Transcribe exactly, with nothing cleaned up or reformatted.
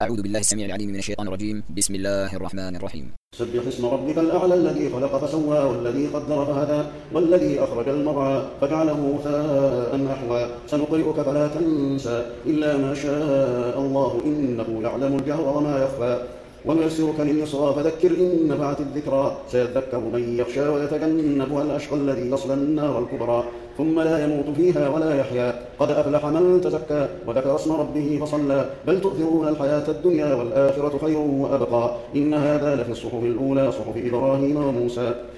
أعوذ بالله السميع العليم من الشيطان الرجيم. بسم الله الرحمن الرحيم. سبح اسم ربك الأعلى الذي خلق فسوى والذي قدر فهدى والذي أخرج المرعى فجعله غثاء أحوى سنقرئك فلا تنسى إلا ما شاء الله إنه يعلم الجهر وما يخفى ونيسرك لليسرى فذكر إن نفعت الذكرى سيذكر من يخشى ويتجنبها الأشقى الذي يصلى النار الكبرى ثم لا يموت فيها ولا يحيا قد أفلح من تزكى وذكر اسم ربه فصلى بل تؤثرون الحياة الدنيا والآخرة خير وأبقى إن هذا لفي الصحف الأولى صحف إبراهيم وموسى.